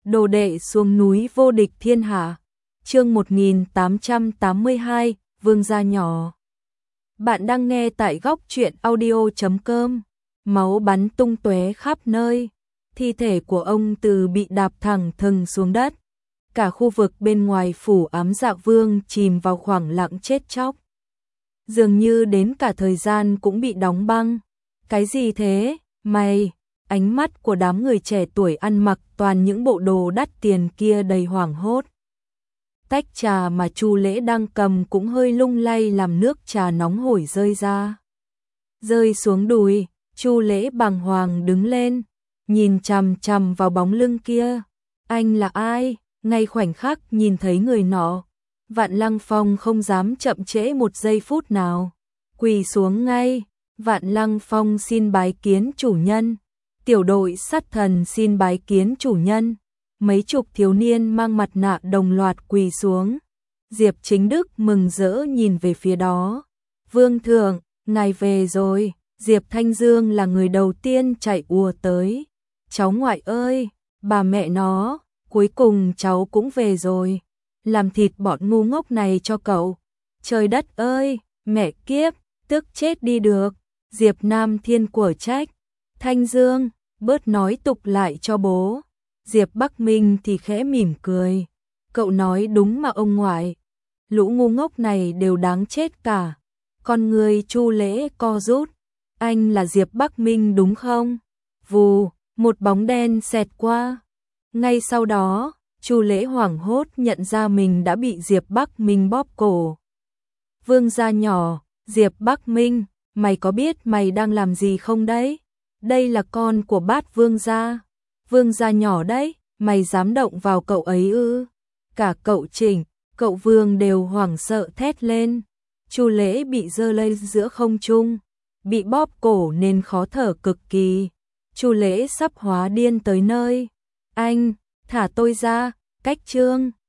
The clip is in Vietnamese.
Đồ đệ xuống núi vô địch thiên hạ. Chương 1882, Vương gia nhỏ. Bạn đang nghe tại góc truyện audio.com. Máu bắn tung tóe khắp nơi. Thi thể của ông Từ bị đạp thẳng thừng xuống đất. Cả khu vực bên ngoài phủ ám Dạ Vương chìm vào khoảng lặng chết chóc. Dường như đến cả thời gian cũng bị đóng băng. Cái gì thế, mày? Ánh mắt của đám người trẻ tuổi ăn mặc toàn những bộ đồ đắt tiền kia đầy hoảng hốt. Tách trà mà Chu Lễ đang cầm cũng hơi lung lay làm nước trà nóng hổi rơi ra. Rơi xuống đùi, Chu Lễ bàng hoàng đứng lên, nhìn chằm chằm vào bóng lưng kia. Anh là ai? Ngay khoảnh khắc nhìn thấy người nọ, Vạn Lăng Phong không dám chậm trễ một giây phút nào. Quỳ xuống ngay, Vạn Lăng Phong xin bái kiến chủ nhân. Tiểu đội sát thần xin bái kiến chủ nhân. Mấy chục thiếu niên mang mặt nạ đồng loạt quỳ xuống. Diệp Chính Đức mừng rỡ nhìn về phía đó. Vương thượng, ngài về rồi. Diệp Thanh Dương là người đầu tiên chạy ùa tới. Cháu ngoại ơi, bà mẹ nó, cuối cùng cháu cũng về rồi. Làm thịt bọn ngu ngốc này cho cậu. Trời đất ơi, mẹ kiếp, tức chết đi được. Diệp Nam Thiên của trách. Thanh Dương, bớt nói tục lại cho bố. Diệp Bắc Minh thì khẽ mỉm cười. Cậu nói đúng mà ông ngoại. Lũ ngu ngốc này đều đáng chết cả. Con người Chu Lễ co rút. Anh là Diệp Bắc Minh đúng không? Vù, một bóng đen xẹt qua. Ngay sau đó, Chu Lễ hoảng hốt nhận ra mình đã bị Diệp Bắc Minh bóp cổ. Vương gia nhỏ, Diệp Bắc Minh, mày có biết mày đang làm gì không đấy? Đây là con của Bát Vương gia. Vương gia nhỏ đấy, mày dám động vào cậu ấy ư? Cả cậu Trịnh, cậu Vương đều hoảng sợ thét lên. Chu Lễ bị giơ lên giữa không trung, bị bóp cổ nên khó thở cực kỳ. Chu Lễ sắp hóa điên tới nơi. Anh, thả tôi ra, cách trương.